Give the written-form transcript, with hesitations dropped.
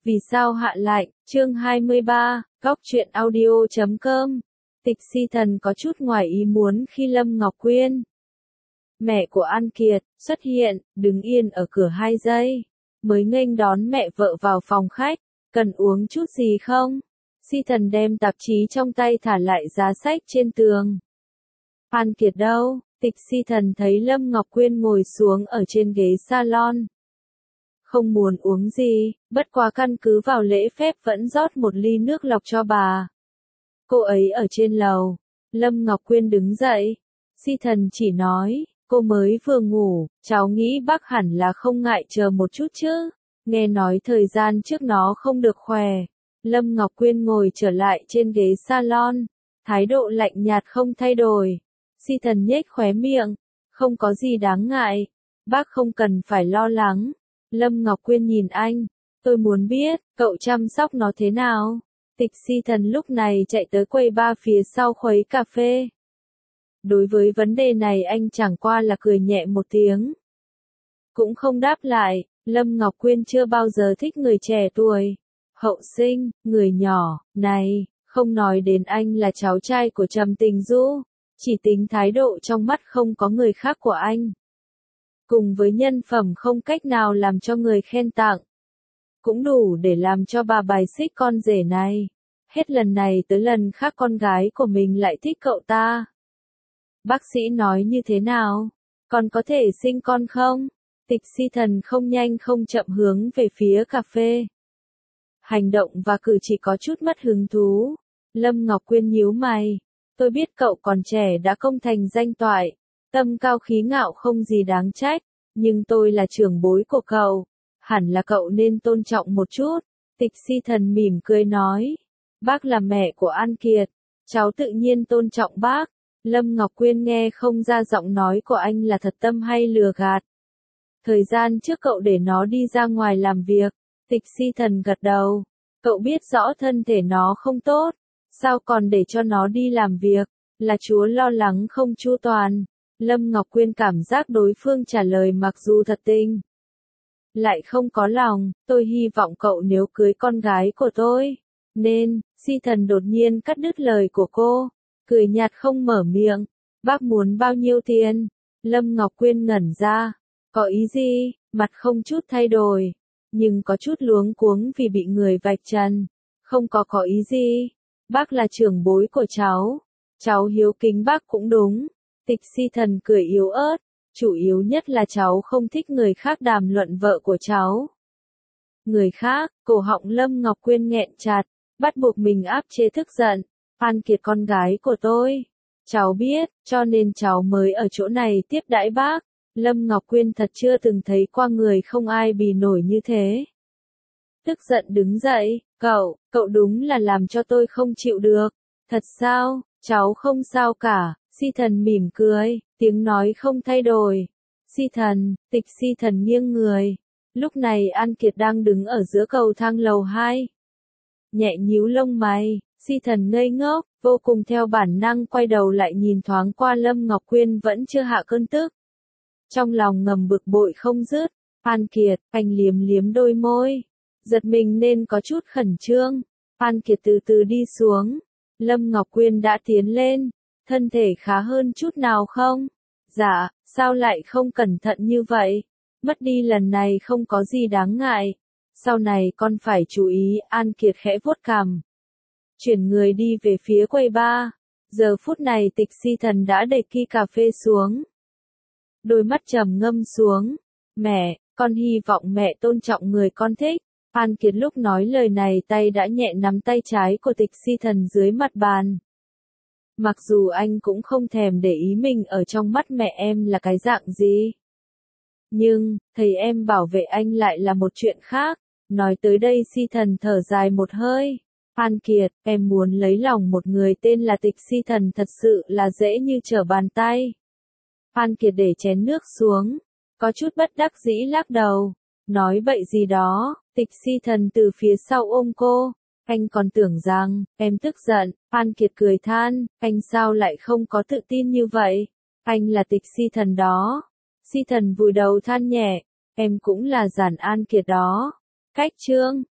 Vì sao hạ lạnh, chương 23, góc truyện audio.com. Tịch Si Thần có chút ngoài ý muốn khi Lâm Ngọc Quyên, mẹ của An Kiệt, xuất hiện, đứng yên ở cửa 2 giây, mới nghênh đón mẹ vợ vào phòng khách, cần uống chút gì không? Si Thần đem tạp chí trong tay thả lại giá sách trên tường. An Kiệt đâu? Tịch Si Thần thấy Lâm Ngọc Quyên ngồi xuống ở trên ghế salon. Không muốn uống gì, bất quá căn cứ vào lễ phép vẫn rót một ly nước lọc cho bà. Cô ấy ở trên lầu. Lâm Ngọc Quyên đứng dậy. Si Thần chỉ nói, cô mới vừa ngủ, cháu nghĩ bác hẳn là không ngại chờ một chút chứ. Nghe nói thời gian trước nó không được khỏe. Lâm Ngọc Quyên ngồi trở lại trên ghế salon, thái độ lạnh nhạt không thay đổi. Si Thần nhếch khóe miệng, không có gì đáng ngại, bác không cần phải lo lắng. Lâm Ngọc Quyên nhìn anh, tôi muốn biết, cậu chăm sóc nó thế nào? Tịch Si Thần lúc này chạy tới quầy bar phía sau khuấy cà phê. Đối với vấn đề này anh chẳng qua là cười nhẹ một tiếng. Cũng không đáp lại, Lâm Ngọc Quyên chưa bao giờ thích người trẻ tuổi, hậu sinh, người nhỏ, này, không nói đến anh là cháu trai của Trầm Tình Du, chỉ tính thái độ trong mắt không có người khác của anh. Cùng với nhân phẩm không cách nào làm cho người khen tặng, cũng đủ để làm cho bà bài xích con rể này. Hết lần này tới lần khác con gái của mình lại thích cậu ta. Bác sĩ nói như thế nào? Còn có thể sinh con không? Tịch Si Thần không nhanh không chậm hướng về phía cà phê. Hành động và cử chỉ có chút mất hứng thú. Lâm Ngọc Quyên nhíu mày. Tôi biết cậu còn trẻ đã công thành danh toại, tâm cao khí ngạo không gì đáng trách, nhưng tôi là trưởng bối của cậu, hẳn là cậu nên tôn trọng một chút. Tịch Si Thần mỉm cười nói, bác là mẹ của An Kiệt, cháu tự nhiên tôn trọng bác. Lâm Ngọc Quyên nghe không ra giọng nói của anh là thật tâm hay lừa gạt. Thời gian trước cậu để nó đi ra ngoài làm việc. Tịch Si Thần gật đầu, cậu biết rõ thân thể nó không tốt, sao còn để cho nó đi làm việc, là chúa lo lắng không chu toàn. Lâm Ngọc Quyên cảm giác đối phương trả lời mặc dù thật tình, lại không có lòng. Tôi hy vọng cậu nếu cưới con gái của tôi, nên, Si Thần đột nhiên cắt đứt lời của cô, cười nhạt không mở miệng. Bác muốn bao nhiêu tiền? Lâm Ngọc Quyên ngẩn ra, có ý gì? Mặt không chút thay đổi, nhưng có chút luống cuống vì bị người vạch trần. Không có ý gì. Bác là trưởng bối của cháu hiếu kính bác cũng đúng. Tịch Si Thần cười yếu ớt, chủ yếu nhất là cháu không thích người khác đàm luận vợ của cháu. Người khác, cổ họng Lâm Ngọc Quyên nghẹn chặt, bắt buộc mình áp chế tức giận. An Kiệt con gái của tôi, cháu biết, cho nên cháu mới ở chỗ này tiếp đãi bác. Lâm Ngọc Quyên thật chưa từng thấy qua người không ai bì nổi như thế. Tức giận đứng dậy, cậu đúng là làm cho tôi không chịu được. Thật sao? Cháu không sao cả. Si Thần mỉm cười, tiếng nói không thay đổi. Si Thần, Tịch Si Thần nghiêng người. Lúc này An Kiệt đang đứng ở giữa cầu thang lầu 2. Nhẹ nhíu lông mày, Si Thần ngây ngốc, vô cùng theo bản năng quay đầu lại nhìn thoáng qua Lâm Ngọc Quyên vẫn chưa hạ cơn tức. Trong lòng ngầm bực bội không dứt. An Kiệt, anh liếm liếm đôi môi, giật mình nên có chút khẩn trương. An Kiệt từ từ đi xuống. Lâm Ngọc Quyên đã tiến lên. Thân thể khá hơn chút nào không? Dạ, sao lại không cẩn thận như vậy? Mất đi lần này không có gì đáng ngại. Sau này con phải chú ý. An Kiệt khẽ vuốt cằm, chuyển người đi về phía quầy bar. Giờ phút này Tịch Si Thần đã để ly cà phê xuống, đôi mắt trầm ngâm xuống. Mẹ, con hy vọng mẹ tôn trọng người con thích. An Kiệt lúc nói lời này tay đã nhẹ nắm tay trái của Tịch Si Thần dưới mặt bàn. Mặc dù anh cũng không thèm để ý mình ở trong mắt mẹ em là cái dạng gì, nhưng, thầy em bảo vệ anh lại là một chuyện khác. Nói tới đây Si Thần thở dài một hơi. An Kiệt, em muốn lấy lòng một người tên là Tịch Si Thần thật sự là dễ như trở bàn tay. An Kiệt để chén nước xuống, có chút bất đắc dĩ lắc đầu, nói bậy gì đó. Tịch Si Thần từ phía sau ôm cô, anh còn tưởng rằng em tức giận. An Kiệt cười than, anh sao lại không có tự tin như vậy? Anh là Tịch Si Thần đó. Si Thần vùi đầu than nhẹ, em cũng là Giản An Kiệt đó. Cách chương